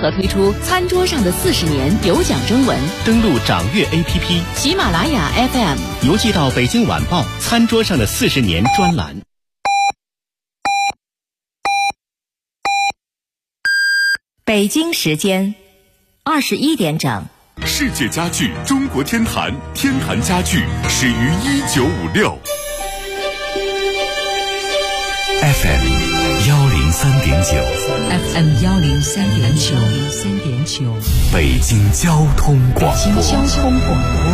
合推出餐桌上的40年有奖征文， 登录掌阅 APP、 喜马拉雅 FM， 邮寄到北京晚报餐桌上的40年专栏。 北京时间21点整。 世界家具中国天坛，天坛家具始于1956。 FM 103.9，FM 103.9， 北京交通广播， 北京交通广播，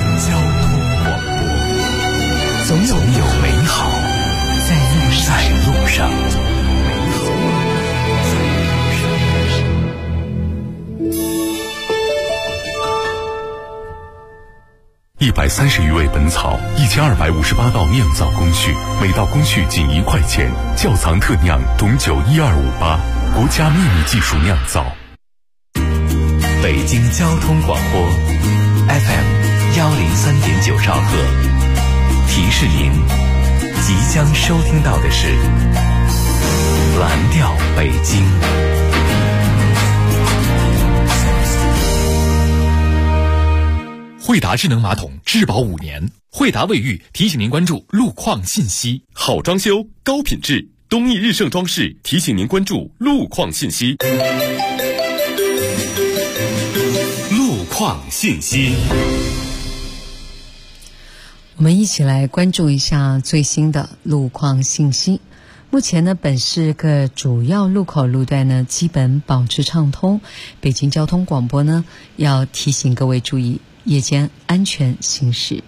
总有美好在路上。130余味本草，1258道酿造工序，每道工序仅1块钱。窖藏特酿董酒12588，国家秘密技术酿造。北京交通广播 FM 103.9兆赫，提示您即将收听到的是蓝调北京。 惠达智能马桶质保5年，惠达卫浴提醒您关注路况信息。 好装修，高品质，东益日盛装饰提醒您关注路况信息。路况信息， 我们一起来关注一下最新的路况信息。目前呢，本市各主要路口路段呢基本保持畅通。北京交通广播呢要提醒各位注意夜间安全行驶。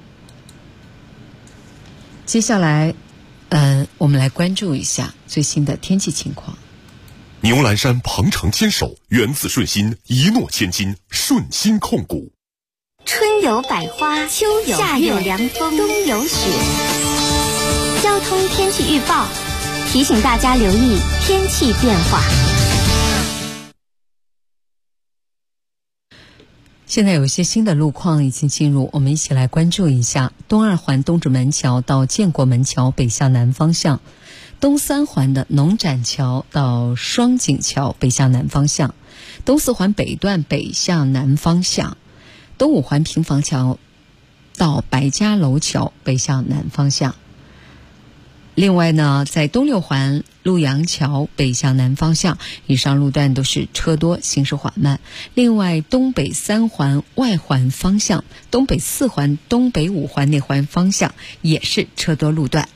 接下来我们来关注一下最新的天气情况。 牛栏山鹏程牵手，缘自顺心，一诺千金，顺心控股。 春有百花，秋有夏有凉风，冬有雪。交通天气预报提醒大家留意天气变化。 现在有一些新的路况已经进入，我们一起来关注一下。东2环东直门桥到建国门桥北向南方向，东3环的农展桥到双井桥北向南方向，东4环北段北向南方向，东5环平房桥到白家楼桥北向南方向。另外呢，在东6环陆阳桥北向南方向，以上路段都是车多，行驶缓慢。另外，东北3环外环方向、东北4环、东北5环内环方向也是车多路段。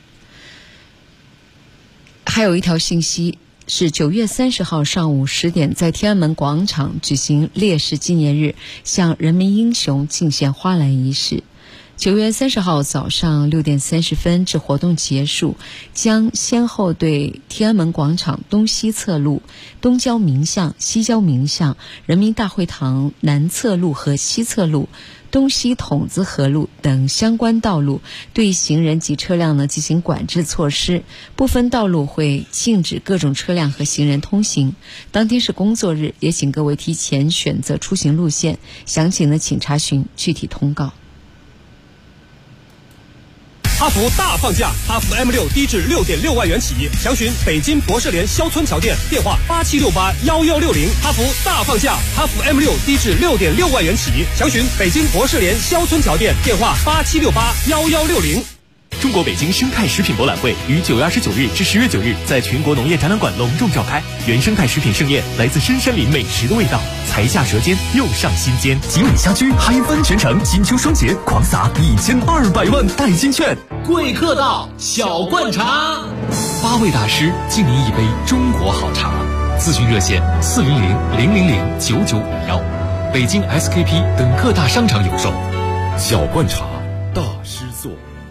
还有一条信息是9月30号上午10点，在天安门广场举行烈士纪念日向人民英雄敬献花篮仪式。9月30号早上6点30分至活动结束，将先后对天安门广场东西侧路、东郊民巷、西郊民巷、人民大会堂南侧路和西侧路、东西筒子河路等相关道路对行人及车辆呢进行管制措施，部分道路会禁止各种车辆和行人通行。当天是工作日，也请各位提前选择出行路线，详情呢请查询具体通告。 哈弗大放价，哈弗 M6 低至 6.6 万元起，详询北京博士联肖村桥店，电话87681160。哈弗大放价，哈弗 M6 低至 6.6 万元起，详询北京博士联肖村桥店，电话87681160。 中国北京生态食品博览会于9月29日至10月9日在全国农业展览馆隆重召开。原生态食品盛宴，来自深山林美食的味道，才下舌尖又上心间。 锦里虾居嗨翻全城，金秋双节狂撒1200万代金券。 贵客到，小罐茶 ，8位大师敬您一杯中国好茶。咨询热线400-000-9951，北京 SKP 等各大商场有售。 小罐茶，大师做。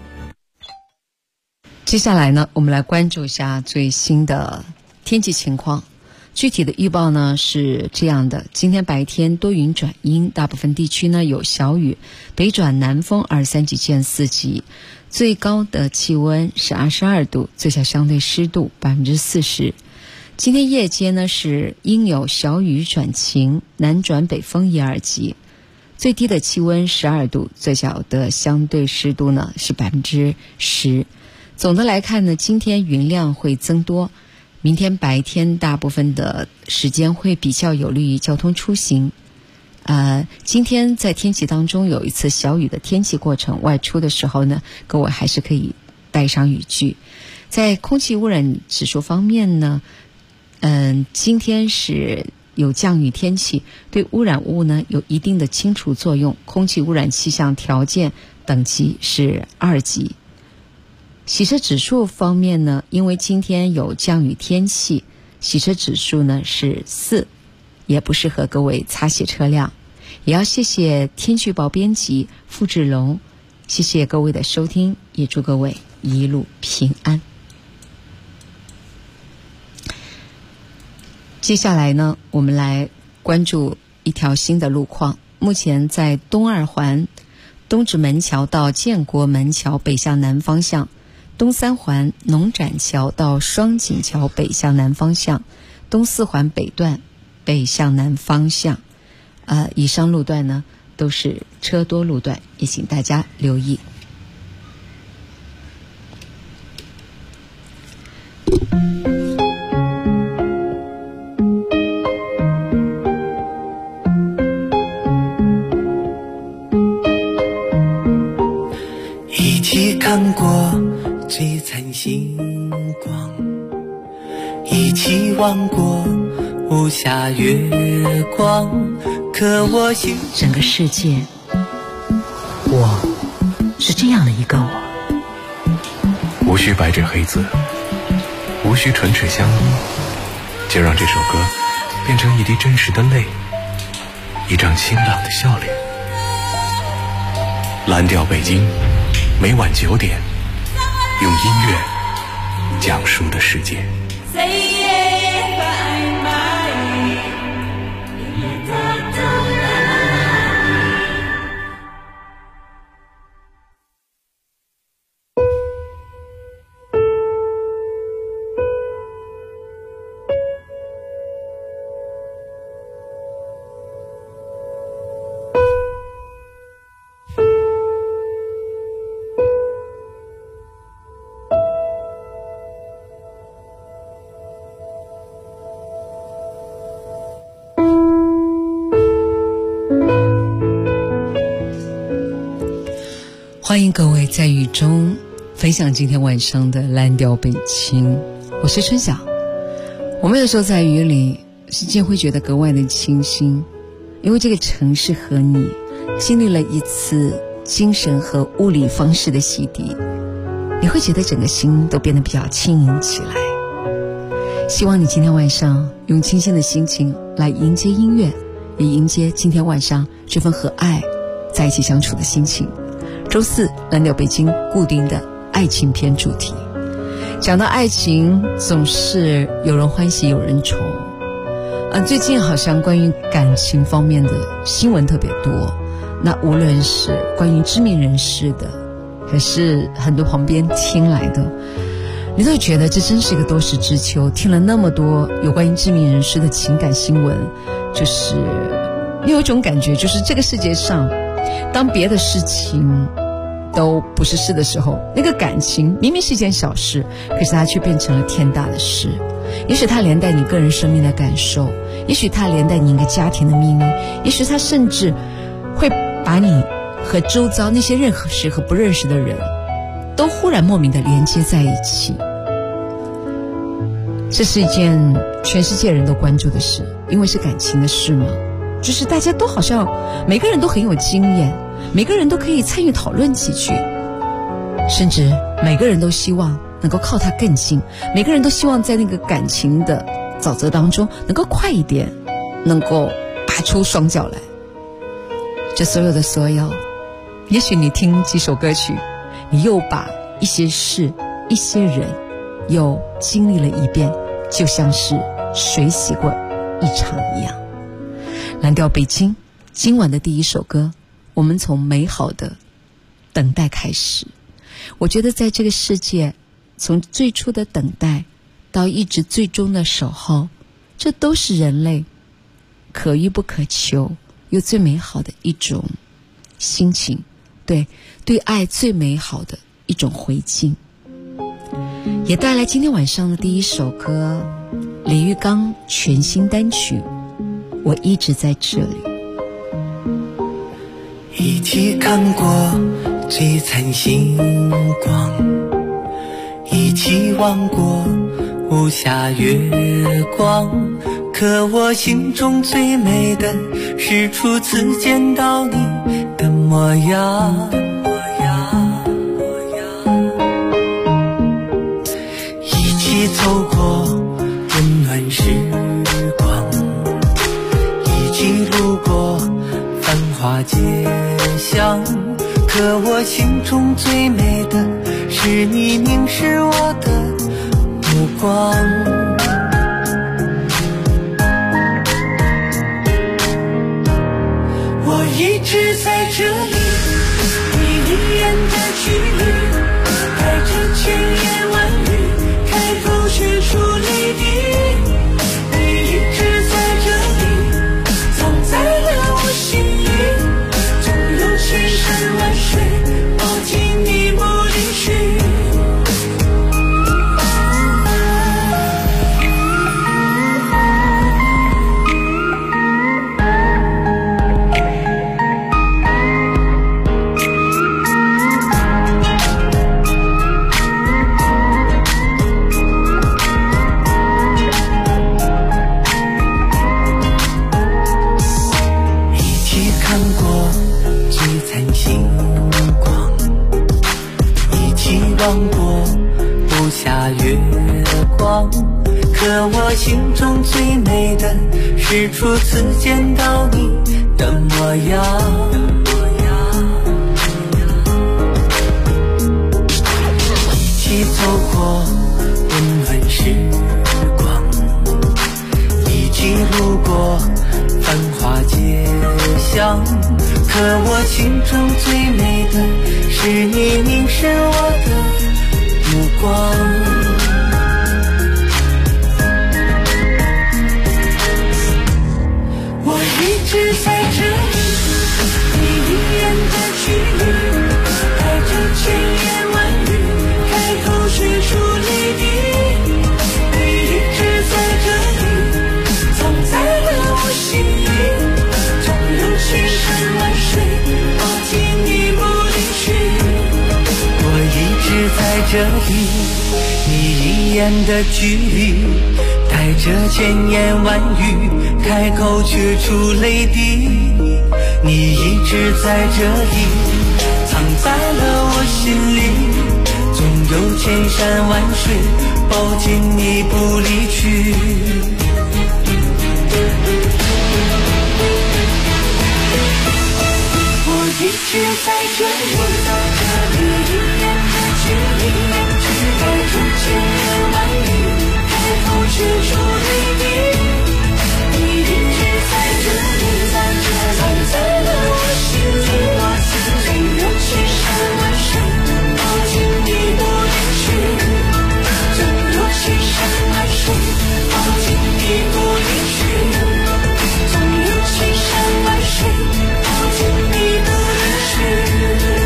接下来呢，我们来关注一下最新的天气情况。具体的预报呢是这样的：今天白天多云转阴，大部分地区呢有小雨，北转南风23级见4级，最高的气温是22度，最小相对湿度40%。今天夜间呢是阴有小雨转晴，南转北风1、2级，最低的气温12度，最小的相对湿度呢是10%。总的来看呢，今天云量会增多， 明天白天大部分的时间会比较有利于交通出行。今天在天气当中有一次小雨的天气过程，外出的时候呢，各位还是可以带上雨具。在空气污染指数方面呢，今天是有降雨天气，对污染物呢有一定的清除作用，空气污染气象条件等级是2级。洗车指数方面呢，因为今天有降雨天气，洗车指数呢是4，也不适合各位擦洗车辆。也要谢谢天气预报编辑付志龙，谢谢各位的收听，也祝各位一路平安。接下来呢，我们来关注一条新的路况。目前在东2环东直门桥到建国门桥北向南方向，东3环农展桥到双井桥北向南方向，东4环北段北向南方向，以上路段呢都是车多路段，也请大家留意。 一起看过璀璨星光，一起望过无暇月光，可我心整个世界，我是这样的一个我。 无需白纸黑字，无需唇齿相依，就让这首歌变成一滴真实的泪，一张清朗的笑脸。蓝调北京，每晚9点，用音乐讲述的世界。 欢迎各位在雨中分享今天晚上的蓝调北京，我是春晓。我们有时候在雨里世界会觉得格外的清新，因为这个城市和你经历了一次精神和物理方式的洗涤，你会觉得整个心都变得比较轻盈起来。希望你今天晚上用清新的心情来迎接音乐，也迎接今天晚上这份和爱在一起相处的心情。周4蓝调北京固定的爱情片主题，讲到爱情总是有人欢喜有人愁。最近好像关于感情方面的新闻特别多，那无论是关于知名人士的，还是很多旁边听来的，你都觉得这真是一个多事之秋。听了那么多有关于知名人士的情感新闻，就是你有一种感觉，就是这个世界上当别的事情都不是事的时候，那个感情明明是一件小事，可是它却变成了天大的事。也许它连带你个人生命的感受，也许它连带你一个家庭的命运，也许它甚至会把你和周遭那些认识和不认识的人都忽然莫名的连接在一起。这是一件全世界人都关注的事，因为是感情的事嘛，就是大家都好像每个人都很有经验，每个人都可以参与讨论几句，甚至每个人都希望能够靠他更近，每个人都希望在那个感情的沼泽当中能够快一点，能够拔出双脚来。这所有的所有，也许你听几首歌曲，你又把一些事一些人又经历了一遍，就像是水洗过一场一样。蓝调北京今晚的第一首歌，我们从美好的等待开始。我觉得在这个世界，从最初的等待到一直最终的守候，这都是人类可遇不可求又最美好的一种心情，对爱最美好的一种回敬。 也带来今天晚上的第一首歌，李玉刚全新单曲《我一直在这里》。 一起看过璀璨星光，一起望过无暇月光，可我心中最美的是初次见到你的模样。一起走过温暖时光，一起路过繁华街巷，可我心中最美的是你凝视我的目光。我一直在这里，你一眼的距离，带着千言万语，开口却出泪滴。你一直在这里，藏在了我心里，总有千山万水抱紧你不离去。望过无暇月光，可我心中最美的是初次见到你的模样。一起走过温暖时光，一起路过繁华街巷，可我心中最美的是你凝视我的目光。我一直在这里，你一眼的距离，带着千言万语，开口却出泪滴。你一直在这里，藏在了我心里，总有千山万水抱紧你不离去。我一直在这里，你一眼的距离，带着千言万语，开口却出泪滴。你一直在这里，藏在了我心里，总有千山万水抱紧你不离去。我一直在这里，一眼的距离，带着千言万语，开口却出泪滴。你一直在这里，藏在了我心里，总有千山万水抱紧你不离去，总有千山万水抱紧你不离去，总有千山万水抱紧你不离去。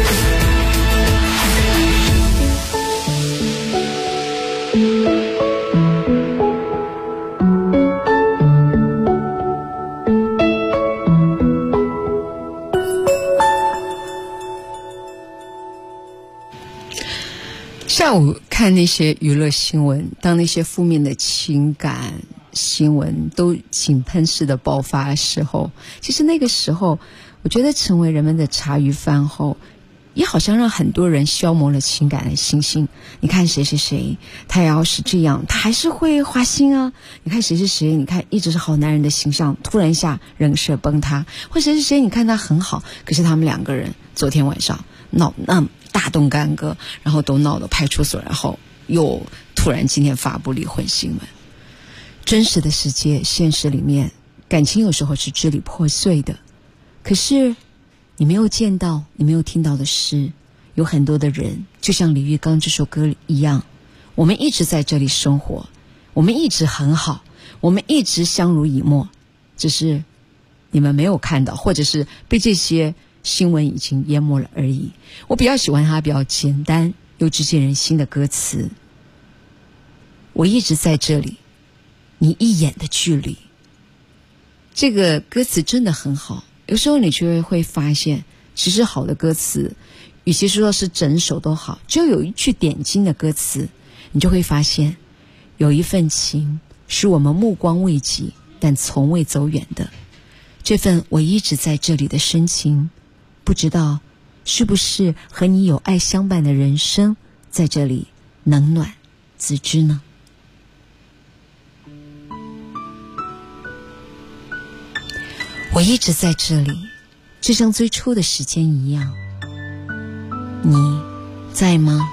下午看那些娱乐新闻，当那些负面的情感新闻都井喷式的爆发的时候，其实那个时候我觉得成为人们的茶余饭后，也好像让很多人消磨了情感的信心。你看谁谁谁，他要是这样，他还是会花心啊。你看谁谁谁，你看一直是好男人的形象，突然一下人设崩塌。或谁谁谁，你看他很好，可是他们两个人昨天晚上闹那么大动干戈，然后都闹到派出所，然后又突然今天发布离婚新闻。真实的世界，现实里面感情有时候是支离破碎的，可是你没有见到，你没有听到的是，有很多的人就像李玉刚这首歌一样，我们一直在这里生活，我们一直很好，我们一直相濡以沫，只是你们没有看到，或者是被这些新闻已经淹没了而已。我比较喜欢它比较简单又直接人心的歌词。 我一直在这里，你一眼的距离。这个歌词真的很好，有时候你就会发现，其实好的歌词与其说是整首都好，只有一句点睛的歌词，你就会发现有一份情是我们目光未及但从未走远的，这份我一直在这里的深情，不知道是不是和你有爱相伴的人生在这里冷暖自知呢？我一直在这里，就像最初的时间一样，你在吗？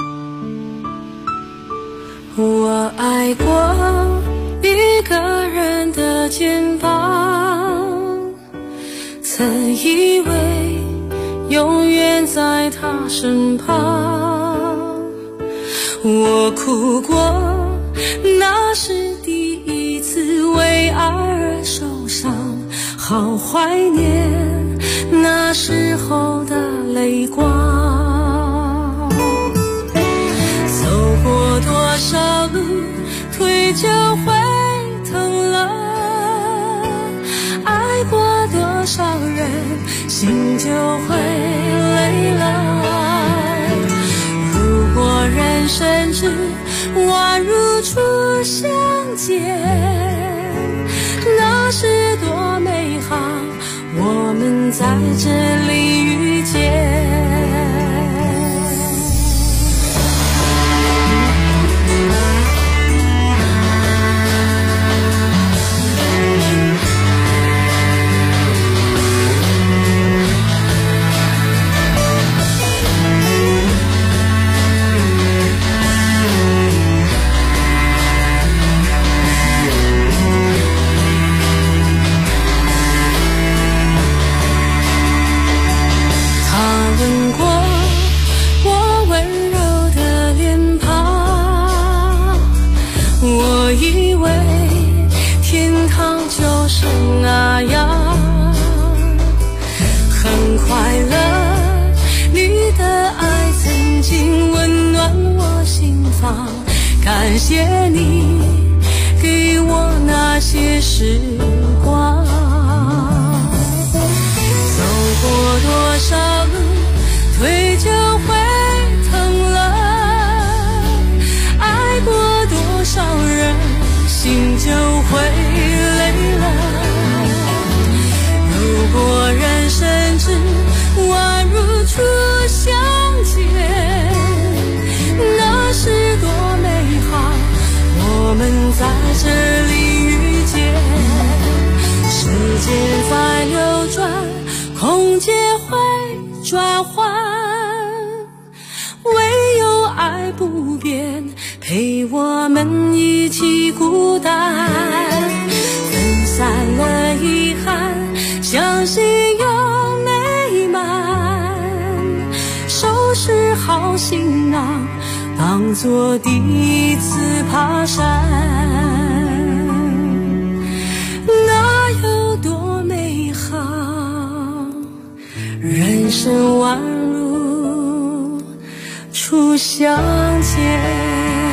我爱过一个人的肩膀，曾以为永远在他身旁，我哭过，那是第一次为爱而受伤，好怀念那时候的泪光。走过多少路，腿就会疼了，爱过多少人，心就会累了。如果人生只宛如初相见，那是多美好，我们在这里遇见。那样很快乐，你的爱曾经温暖我心房，感谢你给我那些时光。走过多少路，腿就会疼了，爱过多少人，心就会累了。如果人生只宛如初相见，那是多美好，我们在这里遇见。时间在流转，空间会转换，唯有爱不变，陪我们一起孤单。分散了遗憾，相信有美满，收拾好行囊，当作第一次爬山。那有多美好，人生宛如初相见。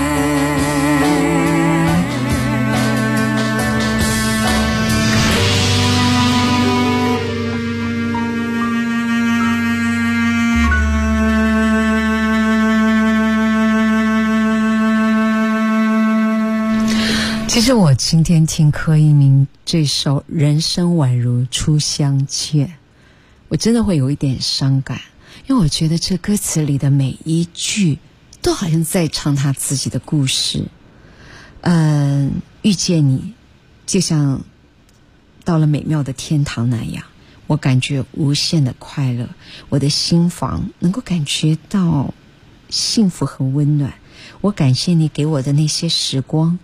其实我今天听柯以明这首《人生宛如初相见》，我真的会有一点伤感，因为我觉得这歌词里的每一句都好像在唱他自己的故事。遇见你就像到了美妙的天堂那样，我感觉无限的快乐，我的心房能够感觉到幸福和温暖。我感谢你给我的那些时光。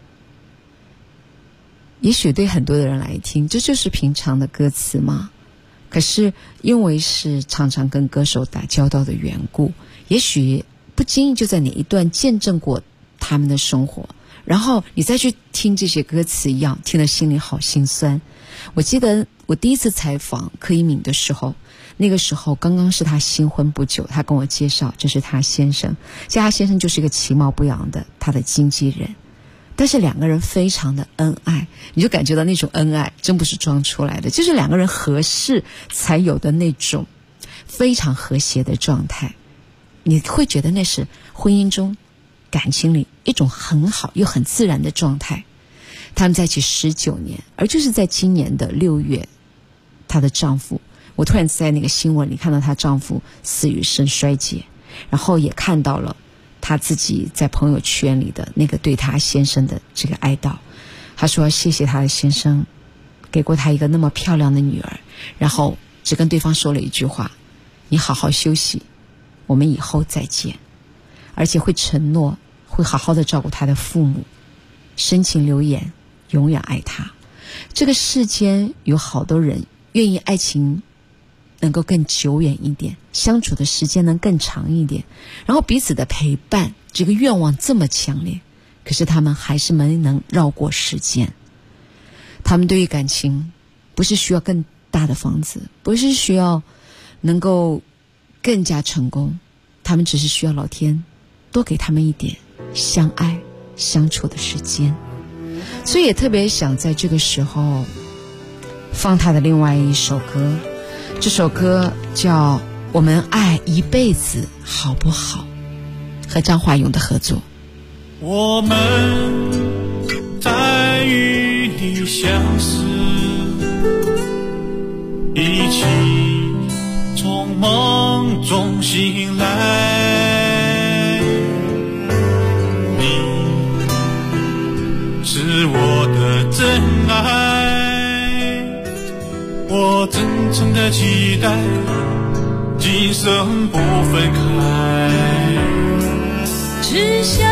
也许对很多的人来听，这就是平常的歌词嘛。可是因为是常常跟歌手打交道的缘故，也许不经意就在哪一段见证过他们的生活，然后你再去听这些歌词一样，听得心里好心酸。我记得我第一次采访柯以敏的时候，那个时候刚刚是他新婚不久，他跟我介绍这是他先生，其实他先生就是一个其貌不扬的他的经纪人。 但是两个人非常的恩爱，你就感觉到那种恩爱真不是装出来的，就是两个人合适才有的那种非常和谐的状态。你会觉得那是婚姻中感情里一种很好又很自然的状态。他们在一起19年，而就是在今年的6月，她的丈夫，我突然在那个新闻里看到她丈夫死于肾衰竭，然后也看到了她自己在朋友圈里的那个对她先生的这个哀悼。她说谢谢她的先生给过她一个那么漂亮的女儿，然后只跟对方说了一句话，你好好休息，我们以后再见，而且会承诺会好好的照顾她的父母，深情留言，永远爱她。这个世间有好多人愿意爱情能够更久远一点，相处的时间能更长一点，然后彼此的陪伴，这个愿望这么强烈，可是他们还是没能绕过时间。他们对于感情不是需要更大的房子，不是需要能够更加成功，他们只是需要老天多给他们一点相爱相处的时间。所以也特别想在这个时候放他的另外一首歌，这首歌叫《我们爱一辈子好不好》，和张华勇的合作。 我们在雨里相识，一起从梦中醒来，你是我的真爱，我真诚的期待今生不分开， 只想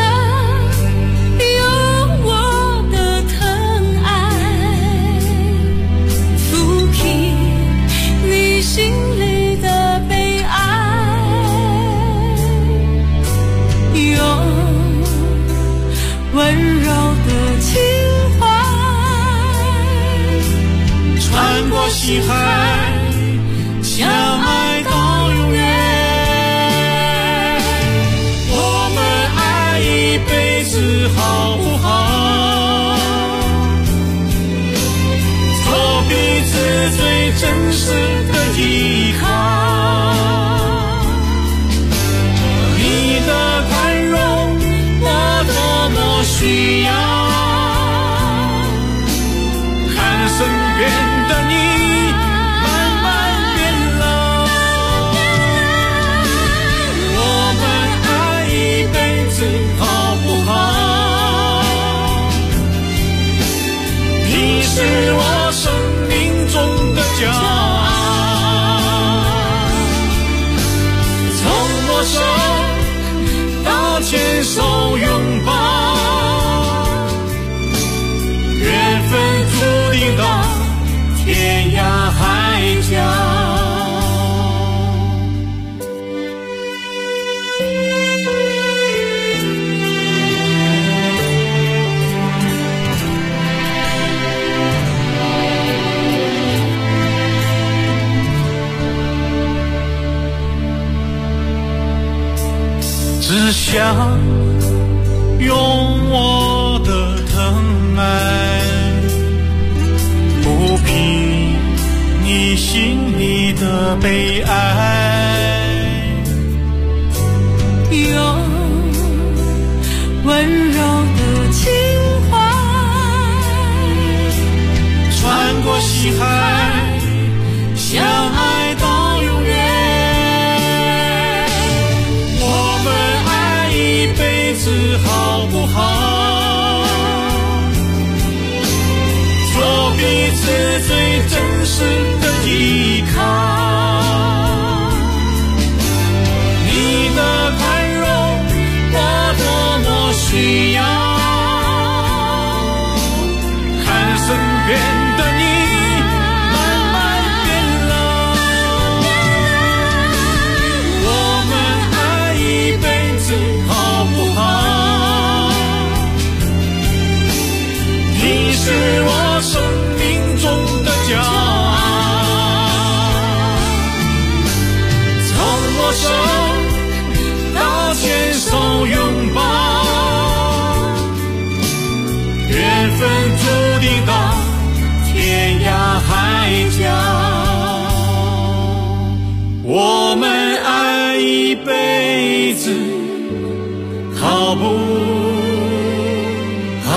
心里的悲爱，用温柔的情怀穿过西海，相爱到永远。我们爱一辈子好不好？做彼此最真实的依靠，你的宽容我多么需要，看身边的你慢慢变老。我们爱一辈子好不好？你是我生命中的骄傲，手到牵手拥抱，缘分注定到天涯海角。只想用我的疼爱抚平你心里的悲哀， 用温柔的情怀穿过西海，相爱到永远。一辈子好不好？做彼此最真实的依靠，你的宽容我多么需要，看身边的你慢慢变老。我们爱一辈子好不好？你是我生命中的骄傲，从握手到牵手拥抱， 辈子好不好？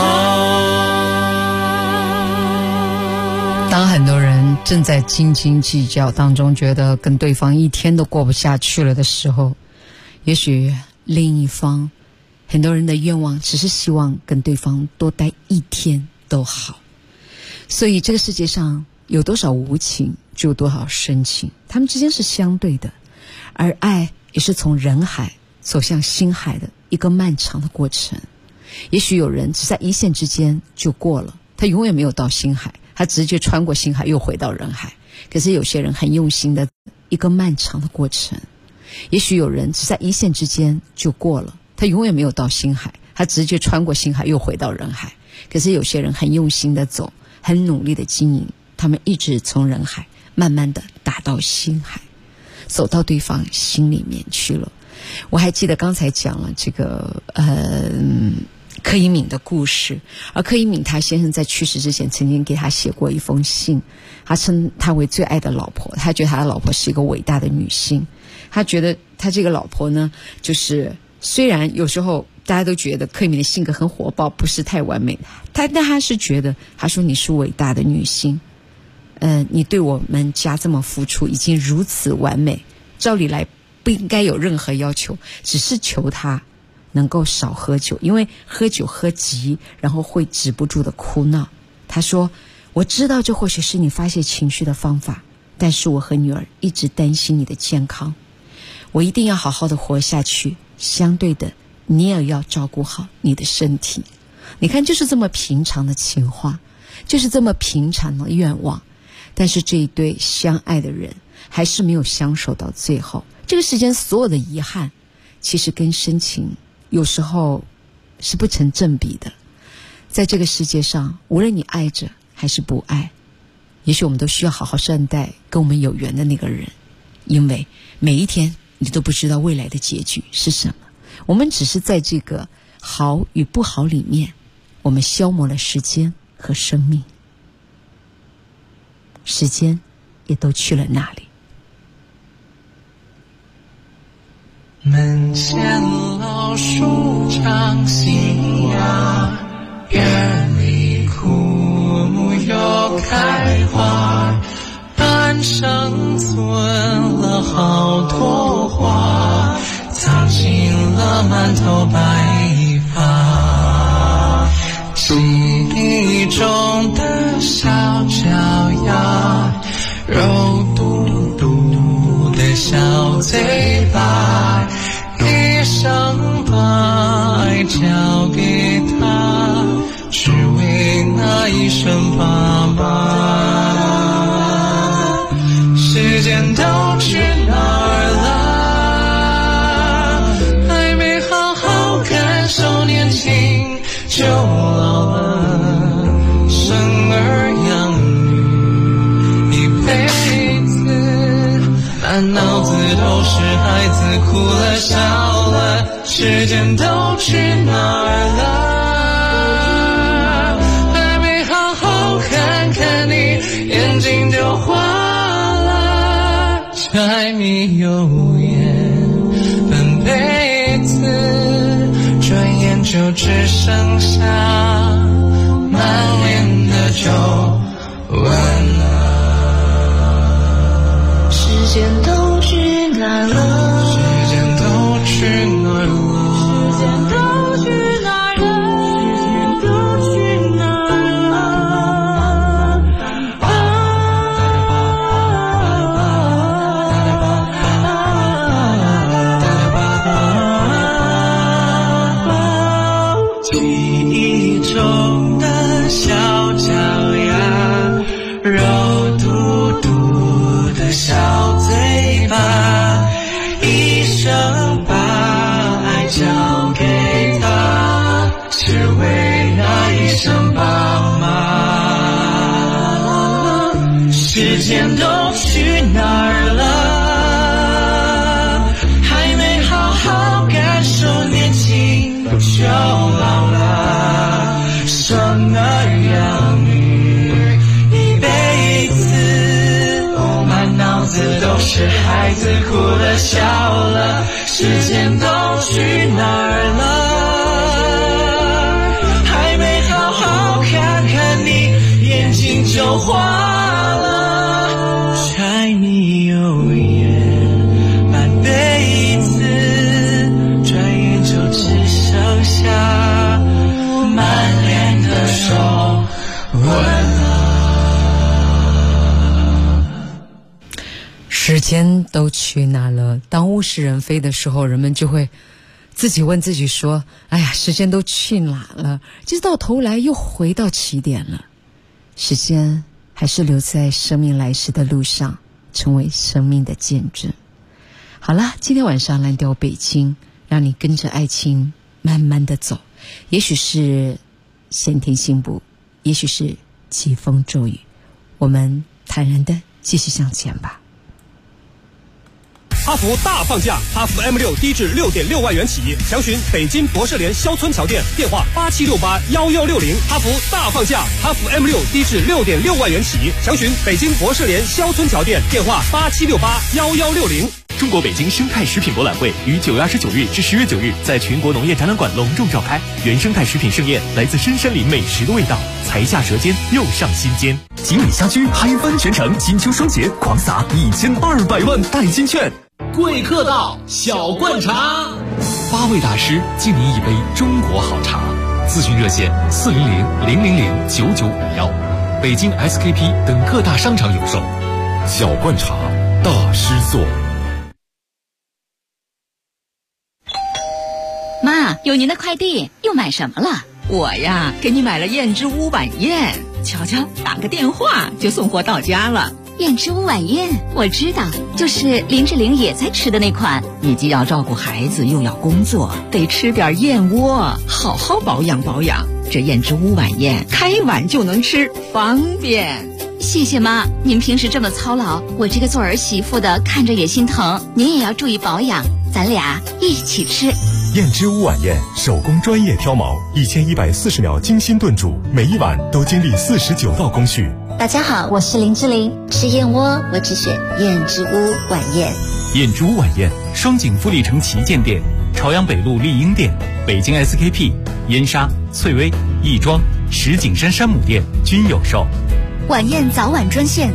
当很多人正在斤斤计较当中，觉得跟对方一天都过不下去了的时候，也许另一方很多人的愿望只是希望跟对方多待一天都好。所以这个世界上有多少无情就有多少深情，他们之间是相对的，而爱也是从人海走向心海的一个漫长的过程。也许有人只在一线之间就过了，他永远没有到心海，他直接穿过心海又回到人海。可是有些人很用心的一个漫长的过程，也许有人只在一线之间就过了，他永远没有到心海，他直接穿过心海又回到人海。可是有些人很用心的走，很努力的经营，他们一直从人海慢慢的打到心海，走到对方心里面去了。我还记得刚才讲了这个柯以敏的故事，而柯以敏他先生在去世之前曾经给他写过一封信，他称他为最爱的老婆，他觉得他的老婆是一个伟大的女性，他觉得他这个老婆呢，就是虽然有时候大家都觉得柯以敏的性格很火爆，不是太完美，但他是觉得，他说你是伟大的女性，你对我们家这么付出，已经如此完美，照理来不应该有任何要求，只是求他能够少喝酒，因为喝酒喝急，然后会止不住的哭闹。他说，我知道这或许是你发泄情绪的方法，但是我和女儿一直担心你的健康，我一定要好好的活下去，相对的你也要照顾好你的身体。你看，就是这么平常的情话，就是这么平常的愿望，但是这一对相爱的人还是没有相守到最后。这个世间所有的遗憾其实跟深情有时候是不成正比的。在这个世界上，无论你爱着还是不爱，也许我们都需要好好善待跟我们有缘的那个人，因为每一天你都不知道未来的结局是什么。我们只是在这个好与不好里面，我们消磨了时间和生命，时间也都去了那里。 门前老树长新芽，院里枯木又开花，半生存了好多话，藏进了满头白发。记忆中的小脚丫，肉嘟嘟的小嘴巴，一生把爱交给他，只为那一声爸爸。时间都去哪儿了？还没好好感受年轻就老了，生儿养女一辈子，满脑子都是孩子哭了笑了，时间都去哪儿了？还没好好看看你，眼睛就花了，柴米油盐本辈子，转眼就只剩下满脸的皱纹了。时间都去哪儿了？时间都去哪儿了？时间都去哪儿了？时间都去哪儿了？记忆中的小脚丫，肉嘟嘟的小嘴巴，一生把爱交给他，只为那一声爸妈。时间都去哪儿了？还没好好感受年轻就老了，生儿养女一辈子，满脑子都是是孩子哭了笑了，时间都去哪儿了？还没好好看看你，眼睛就花了。柴米油盐半辈子，转眼就只剩下满脸的皱纹了。 时间都去哪了？当物是人非的时候，人们就会自己问自己说：哎呀，时间都去哪了？其实到头来又回到起点了。时间还是留在生命来时的路上，成为生命的见证。好了，今天晚上蓝调北京，让你跟着爱情慢慢的走，也许是闲庭信步，也许是疾风骤雨，我们坦然的继续向前吧。 哈弗大放价，哈弗 M6 低至 6.6 万元起，详询北京博士联肖村桥店，电话87681160。哈弗大放价，哈弗 M6 低至 6.6 万元起，详询北京博士联肖村桥店，电话87681160。 中国北京生态食品博览会于9月29日至10月9日在全国农业展览馆隆重召开，原生态食品盛宴，来自深山林美食的味道，才下舌尖，又上心间。 锦里虾居嗨翻全城，金秋双节狂撒1200万代金券。 贵客到，小罐茶 ，8位大师敬您一杯中国好茶。咨询热线400-000-9951，北京 SKP 等各大商场有售。 小罐茶，大师做。 妈，有您的快递，又买什么了？ 我呀，给你买了燕之屋晚宴，瞧瞧，打个电话就送货到家了。 燕之屋晚宴，我知道，就是林志玲也在吃的那款。 你既要照顾孩子，又要工作，得吃点燕窝，好好保养保养。这燕之屋晚宴，开碗就能吃，方便。 谢谢妈，您平时这么操劳，我这个做儿媳妇的看着也心疼。您也要注意保养，咱俩一起吃。 燕之屋晚宴，手工专业挑毛，1140秒精心炖煮，每一碗都经历49道工序。 大家好，我是林志玲，吃燕窝我只选燕之屋晚宴。 燕之屋晚宴，双井富力城旗舰店、朝阳北路丽婴店、北京 SKP、燕莎、翠微、亦庄、石景山山姆店均有售。 晚宴早晚专线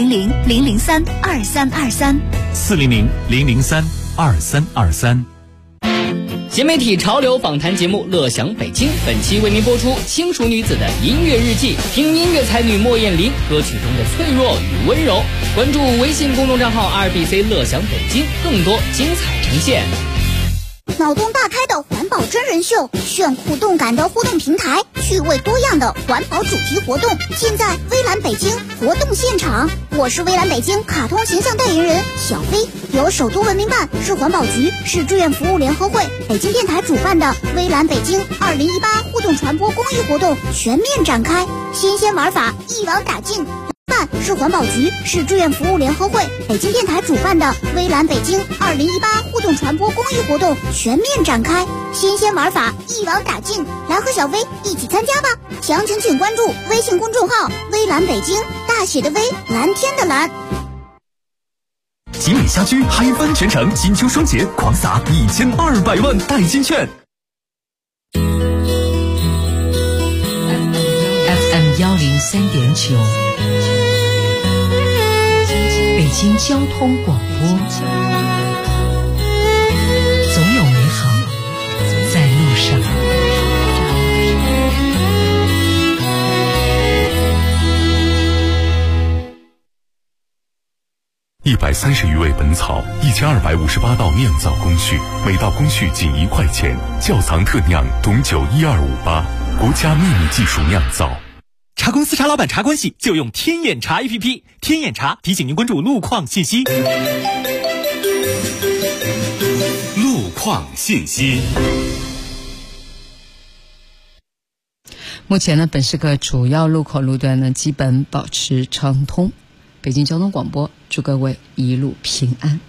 400-003-2323，400-003-2323。 新媒体潮流访谈节目《乐享北京》，本期为您播出轻熟女子的音乐日记，听音乐才女莫艳玲歌曲中的脆弱与温柔。关注微信公众账号 2BC 乐享北京，更多精彩呈现。 脑洞大开的环保真人秀，炫酷动感的互动平台，趣味多样的环保主题活动，尽在微蓝北京活动现场。我是微蓝北京卡通形象代言人小飞，由首都文明办、市环保局、市志愿服务联合会、北京电台主办的微蓝北京2018互动传播公益活动全面展开，新鲜玩法一网打尽。市环保局、市志愿服务联合会、北京电台主办的微蓝北京2018互动传播公益活动全面展开，新鲜玩法一网打尽，来和小薇一起参加吧！详情请关注微信公众号微蓝北京，大写的微，蓝天的蓝。 锦里虾居嗨翻全城，金秋双节狂撒1200万代金券。 FM 103.9，北京交通广播，总有美好在路上。 130余味本草，1258道酿造工序，每道工序仅1块钱。窖藏特酿董酒12588，国家秘密技术酿造。 茶公司茶老板茶关系就用天眼茶 APP， 天眼茶提醒您关注路况信息。 路况信息。 目前呢，本市各主要路口路段呢基本保持畅通。北京交通广播祝各位一路平安。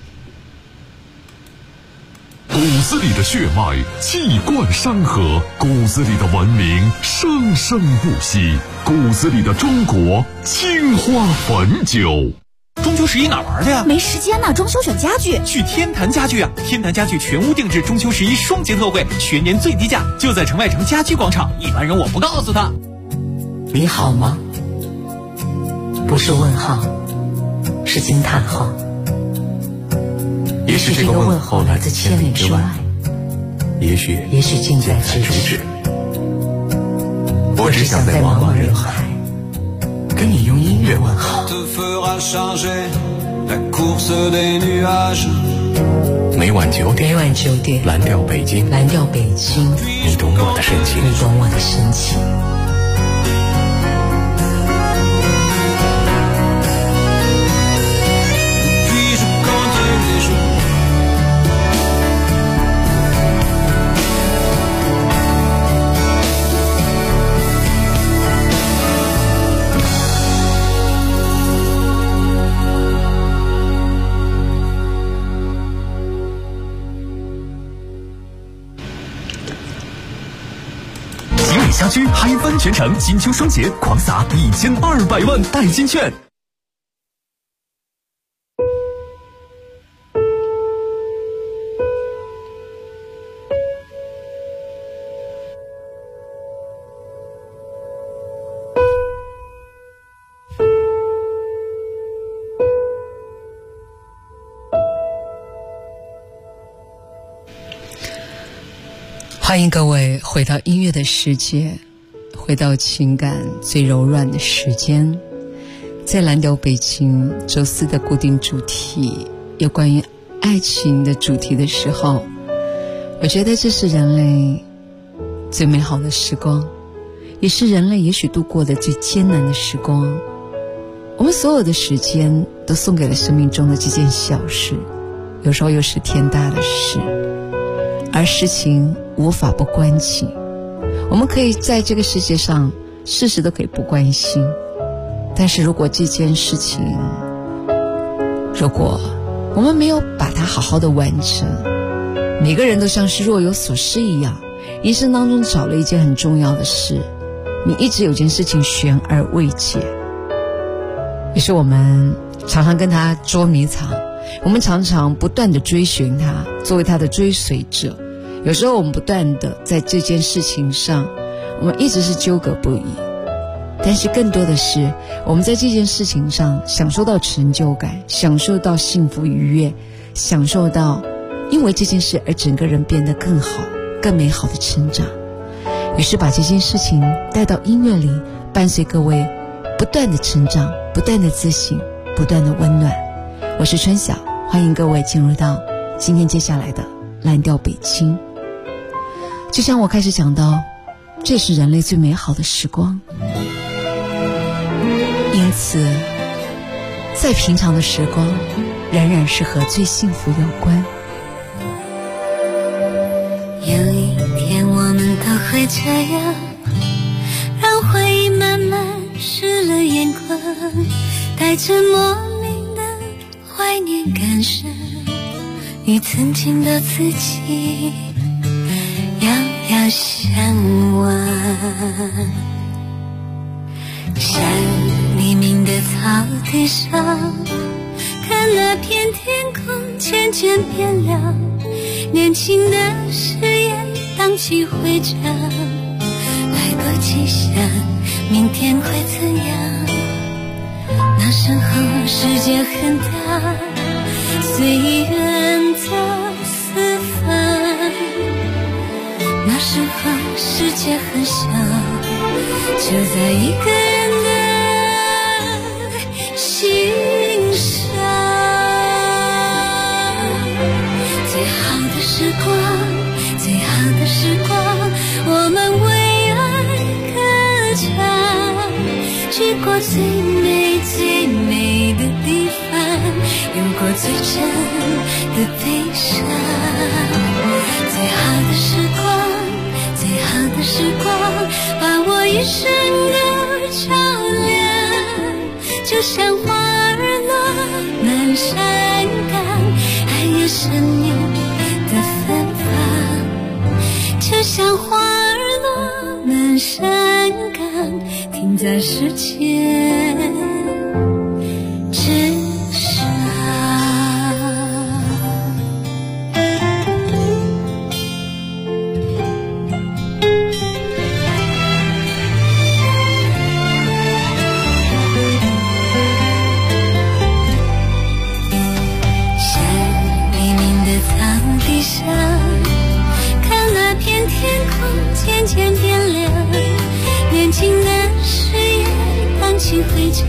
骨子里的血脉气贯山河，骨子里的文明生生不息，骨子里的中国青花汾酒。 中秋11哪玩去呀？ 没时间呢，中秋选家具。 去天坛家具啊！天坛家具全屋定制中秋11双节特惠，全年最低价，就在城外城家居广场。一般人我不告诉他。 你好吗？不是问号，是惊叹号。 也许这个问候来自千里之外，也许近在咫尺。我只想在茫茫人海跟你用音乐问好。每晚9点，蓝调北京，你懂我的深情。 家居嗨翻全城，金秋双节狂撒1200万代金券。 欢迎各位回到音乐的世界，回到情感最柔软的时间。在蓝调北京周四的固定主题有关于爱情的主题的时候，我觉得这是人类最美好的时光，也是人类也许度过的最艰难的时光。我们所有的时间都送给了生命中的这件小事，有时候又是天大的事，而事情无法不关心。我们可以在这个世界上事事都可以不关心，但是如果这件事情，如果我们没有把它好好的完成，每个人都像是若有所失一样，一生当中找了一件很重要的事，你一直有件事情悬而未解。于是我们常常跟他捉迷藏，我们常常不断的追寻他，作为他的追随者。有时候我们不断的在这件事情上，我们一直是纠葛不已，但是更多的是我们在这件事情上享受到成就感，享受到幸福愉悦，享受到因为这件事而整个人变得更好更美好的成长。于是把这件事情带到音乐里，伴随各位不断的成长，不断的自省，不断的温暖。我是春晓，欢迎各位进入到今天接下来的蓝调北京。就像我开始讲到，这是人类最美好的时光，因此再平常的时光仍然是和最幸福有关。 有一天我们都会这样，让回忆慢慢湿了眼眶，带着莫名的怀念感伤，与曾经的自己遥遥相望。像黎明的草地上，看那片天空渐渐变亮，年轻的誓言荡起回肠，来不及想明天会怎样。那时候世界很大，随缘的四方，那时候世界很小，就在一个人的心上。最好的时光，最好的时光，我们为爱歌唱，去过最美最美的地方，有过最真的悲伤。最好的时光，最好的时光，把我一生都照亮，就像花儿落满山岗，爱也生命的芬芳，就像花儿落满山岗，停在世间，直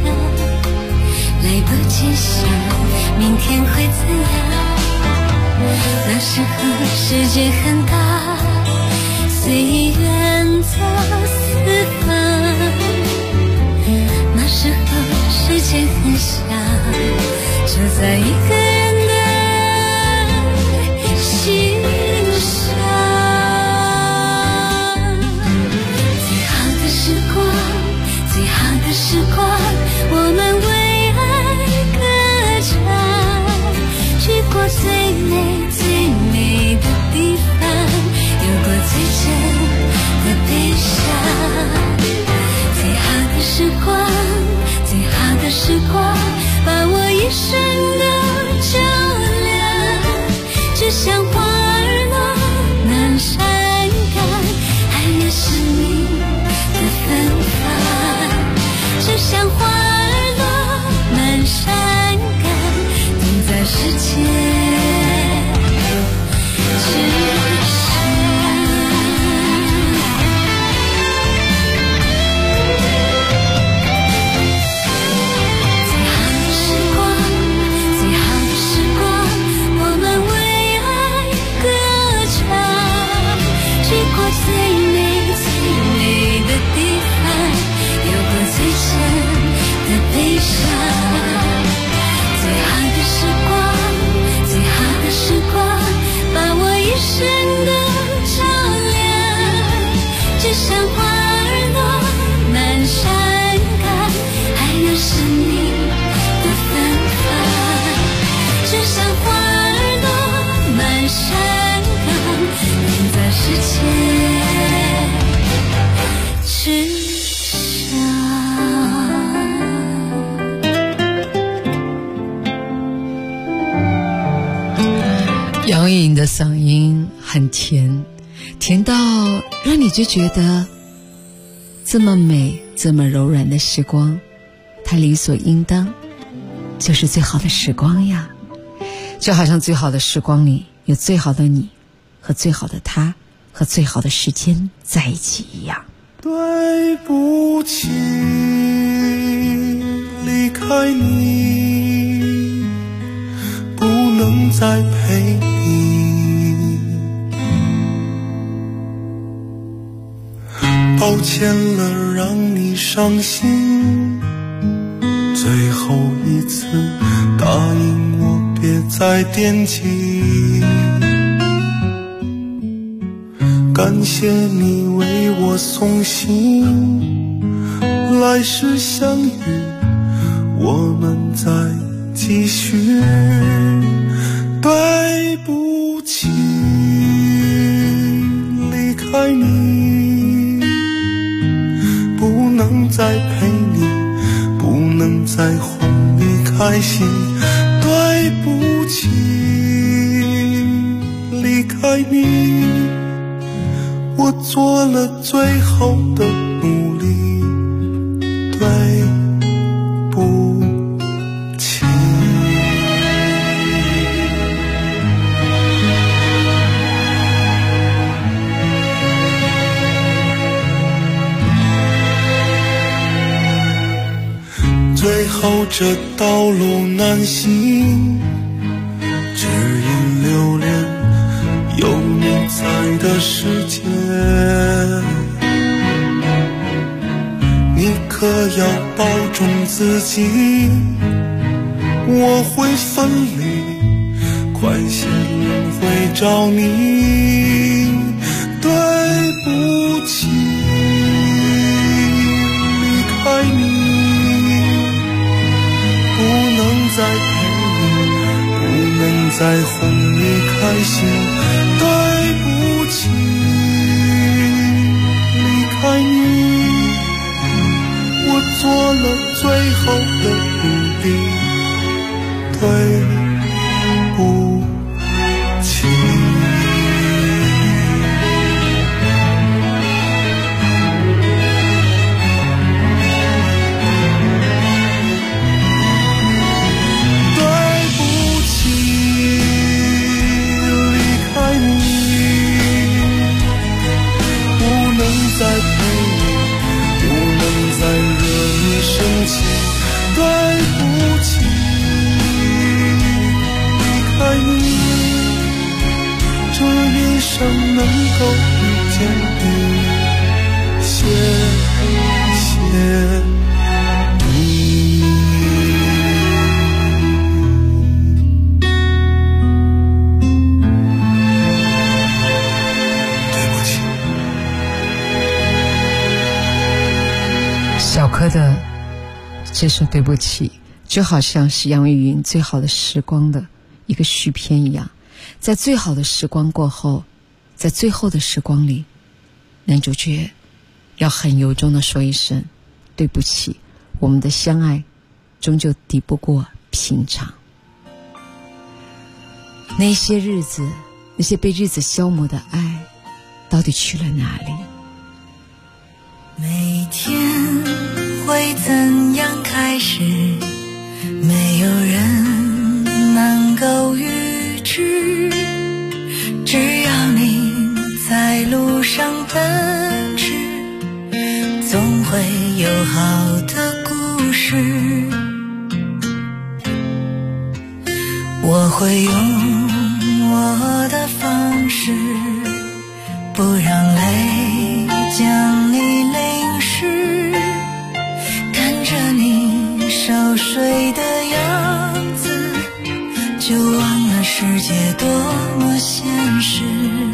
样，来不及想明天会怎样。那时候世界很大，随缘走四方。那时候世界很小，就在一个人的心上。最好的时光，最好的时光，我们为爱歌唱，去过最美最美的地方，有过最真的悲伤。最好的时光，最好的时光，把我一生都照亮，就像花儿落满山岗，爱也是你的芬芳，就像花儿落满山岗，停在世界杨颖的嗓音很甜，甜到让你就觉得这么美这么柔软的时光，它理所应当就是最好的时光呀。就好像最好的时光里有最好的你和最好的他和最好的时间在一起一样。 对不起，离开你，不能再陪你，抱歉了让你伤心，最后一次答应我别再惦记，感谢你为我送行，来世相遇我们再继续。对不起，离开你，不能再陪你，不能再哄你开心。对不起，离开你，我做了最后的努力。对不起，最后这道路难行，只因留恋有你在的世界。你可要保重自己，我会分离，快些轮回找你。对不起，离开你，不能再陪你，不能再哄你开心。对不起，离开你，我做了最后的努力。对不起，对不起，离开你，不能再陪你，不能再惹你生气。 生能够遇见你，谢谢你。对不起。 小柯的这首对不起就好像是杨钰莹最好的时光的一个续篇一样，在最好的时光过后，在最后的时光里，男主角要很由衷地说一声对不起，我们的相爱终究抵不过平常。那些日子，那些被日子消磨的爱到底去了哪里？ 每天会怎样开始，没有人能够预知，只要你在路上奔驰，总会有好的故事。我会用我的方式，不让泪将你淋湿，看着你熟睡的样子，就忘了世界多么现实。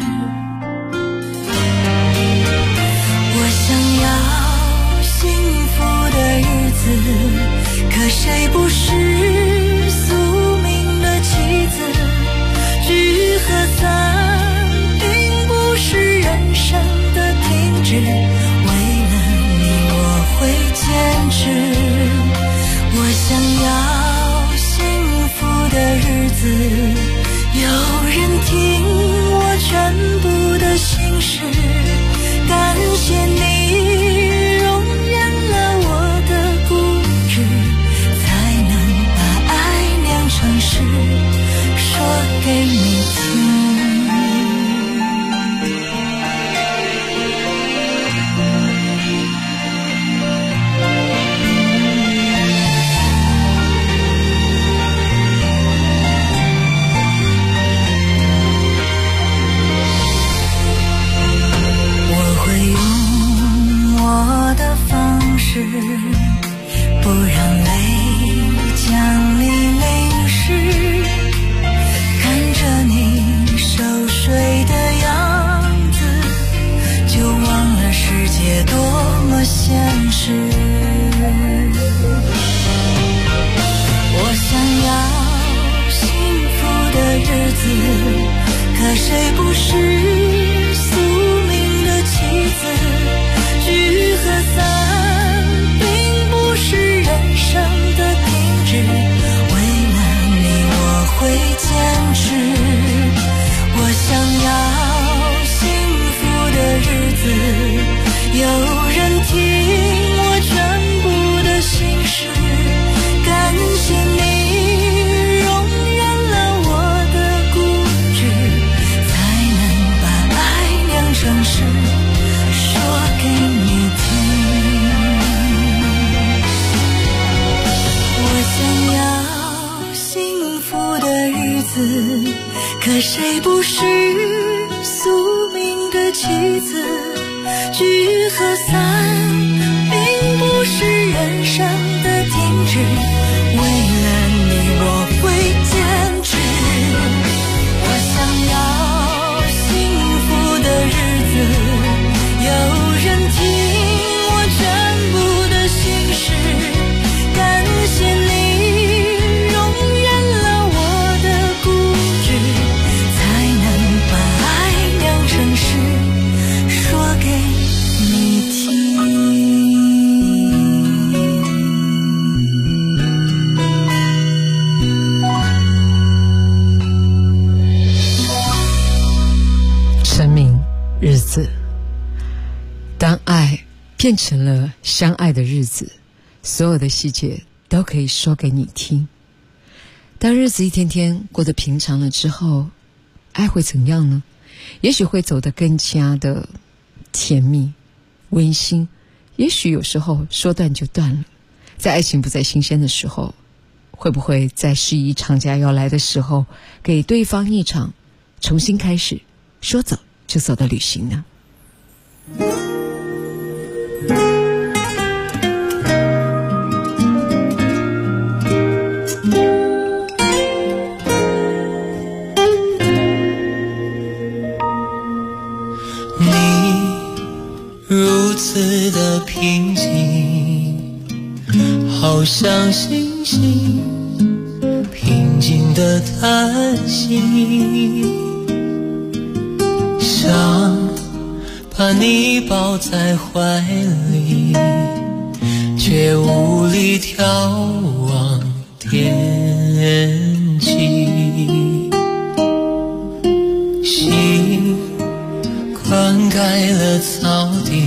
我想要幸福的日子，可谁不是宿命的棋子？聚和散并不是人生的停止，为了你我会坚持。我想要幸福的日子，有人听我全部的心事，感谢你容忍了我的固执，才能把爱酿成诗，说给你听。不让泪将你淋湿，看着你熟睡的样子，就忘了世界多么现实。我想要幸福的日子，可谁不是宿命的棋子？聚和散是人生的停止，为了你我会坚持。我想要幸福的日子，有人听我全部的心事，感谢你容忍了我的固执，才能把爱酿成诗，说给你听。想要幸福的日子，可谁不是宿命的棋子？聚和散并不是人生的停止，为了你我会坚持。我想要幸福的日子，有人听我全部的心事，感谢你日子。当爱变成了相爱的日子，所有的细节都可以说给你听。当日子一天天过得平常了之后，爱会怎样呢？也许会走得更加的甜蜜温馨，也许有时候说断就断了。在爱情不再新鲜的时候，会不会在十一长假要来的时候，给对方一场重新开始，说走就走的旅行呢？ 如此的平静，好像星星平静的叹息，想把你抱在怀里，却无力眺望天际，心灌溉了草地，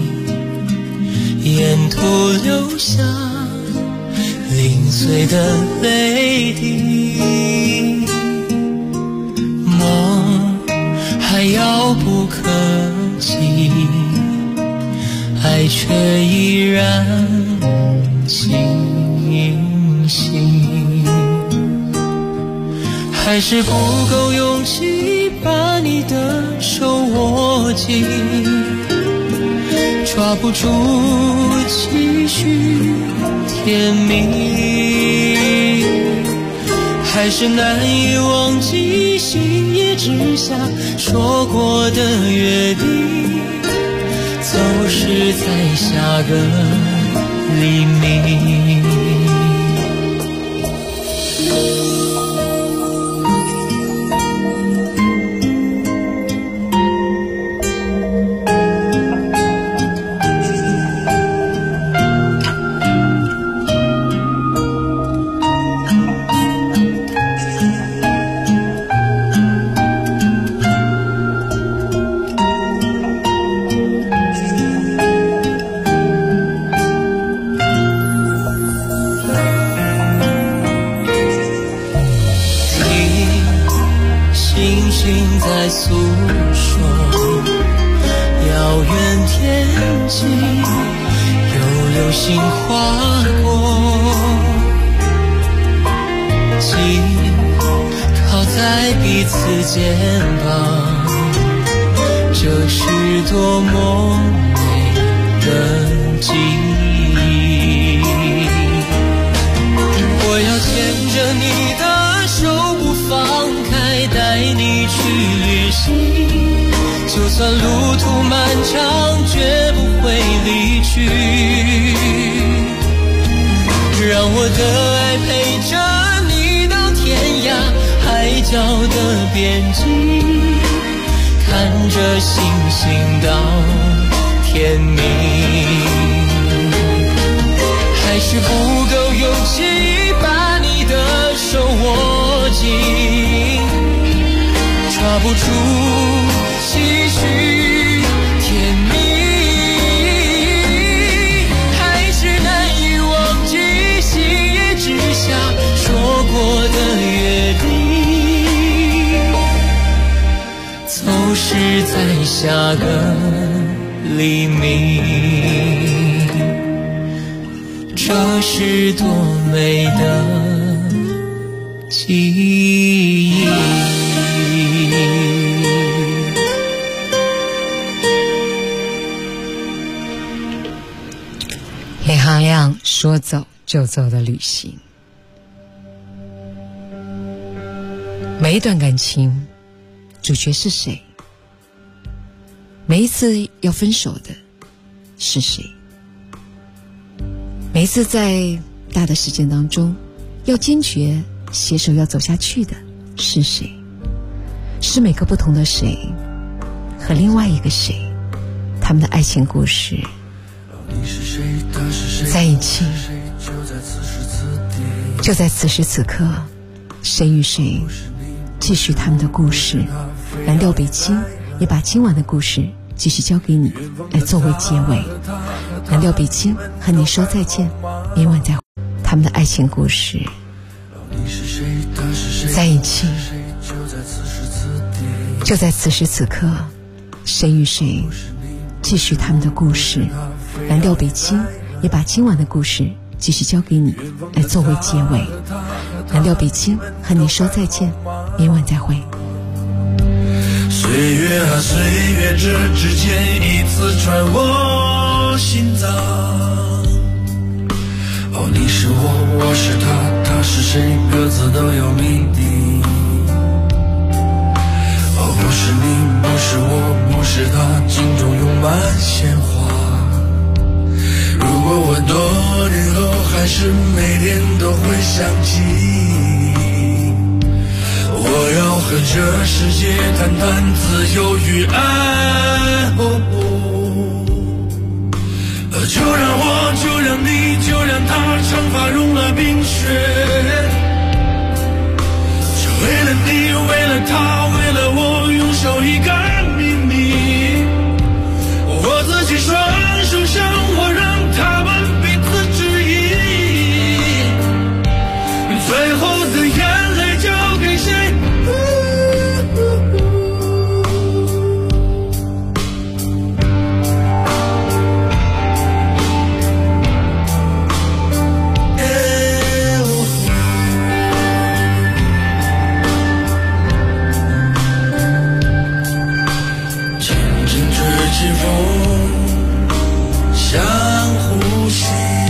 沿途留下零碎的泪滴，梦还遥不可及，爱却依然清晰，还是不够勇气把你的手握紧，抓不住期许甜蜜，还是难以忘记星夜之下说过的约定，走失在下个黎明。在诉说遥远天际，有流星划过，紧靠在彼此肩膀，这是多么美的记忆。我要牵着你的手不放开，带你去旅行，就算路途漫长，绝不会离去。让我的爱陪着你到天涯海角的边际，看着星星到天明。还是不够勇气把你的手握紧，抓不住期许甜蜜，还是难以忘记星夜之下说过的约定，走失在下个黎明。这是多美的记忆。 李行亮说走就走的旅行。每一段感情主角是谁？每一次要分手的是谁？每一次在大的事件当中要坚决携手要走下去的是谁？是每个不同的谁和另外一个谁，他们的爱情故事在一起，就在此时此刻，谁与谁继续他们的故事。蓝调北京也把今晚的故事继续交给你来作为结尾。蓝调北京和你说再见，明晚再会。他们的爱情故事在一起，就在此时此刻，谁与谁继续他们的故事。蓝调北京也把今晚的故事继续交给你来作为结尾。蓝调北京和你说再见，明晚再会。 谁岁月啊岁月，这指尖一次穿我心脏。哦，你是我，我是他，他是谁，各自都有秘密。哦，不是你，不是我，不是他，镜中拥满鲜花。如果我多年后还是每天都会想起，我要和这世界谈谈自由与爱。就让我，就让你，就让他，长发融了冰雪。就为了你，为了他，为了我，拥守一个秘密。我自己双手相握，让他们彼此指引。最后的眼泪交给谁？是风相呼吸，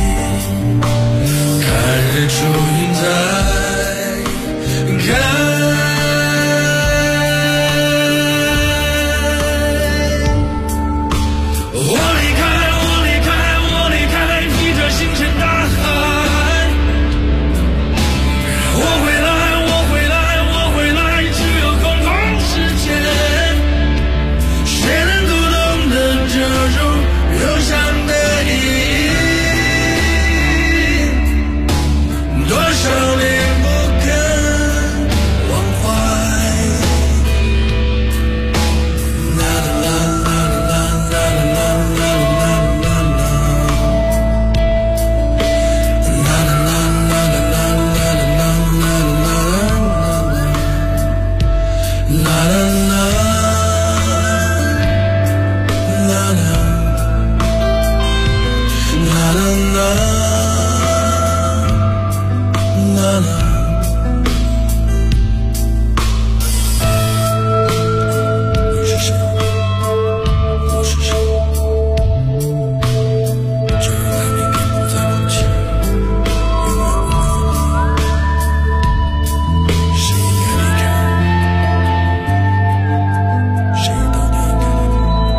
看日出云在开。我离开，我离开，我离开，披着星辰大海。我回来，我回来，我回来，只有空空世界。谁能读懂的这种忧伤的意义？多少年不肯忘怀。啦啦啦啦啦啦啦啦啦啦啦啦啦啦啦。你是谁？我是谁？就让它明天不再往前，永远不能有你。谁应该离开？谁到底应该离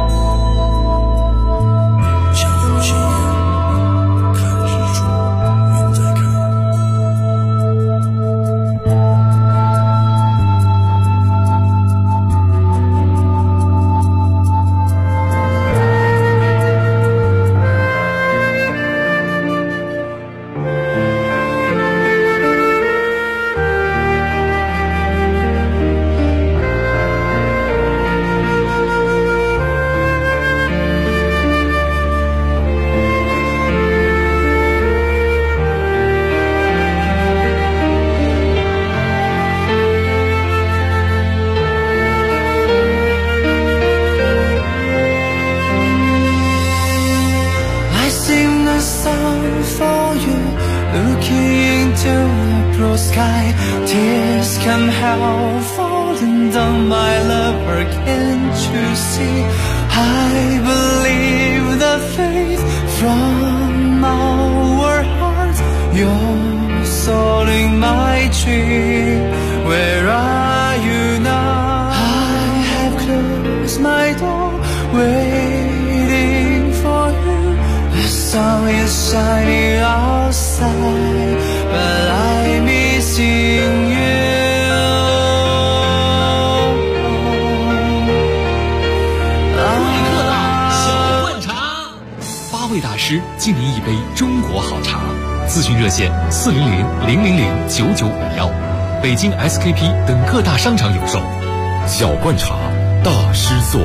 开？像有些夜，看日出云在开。I sing a song for you, looking into a blue sky. Tears come how falling down, my lover, can't you see? I believe the faith from our hearts. You're soaring my dream. Where are you now? I have closed my door, waiting for you. The sun is shining outside, but I'm missing you. 8位大师敬您一杯中国好茶。咨询热线400-000-9951，北京 SKP 等各大商场有售。 小罐茶，大师座。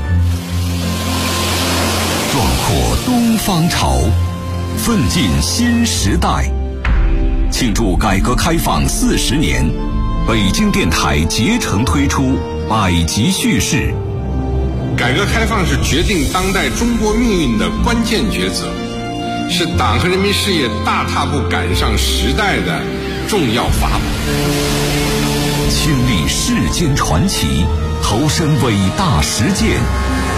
壮阔东方潮，奋进新时代。庆祝改革开放40年，北京电台竭诚推出百集叙事。 改革开放是决定当代中国命运的关键抉择，是党和人民事业大踏步赶上时代的重要法宝。 亲历世间传奇，投身伟大实践，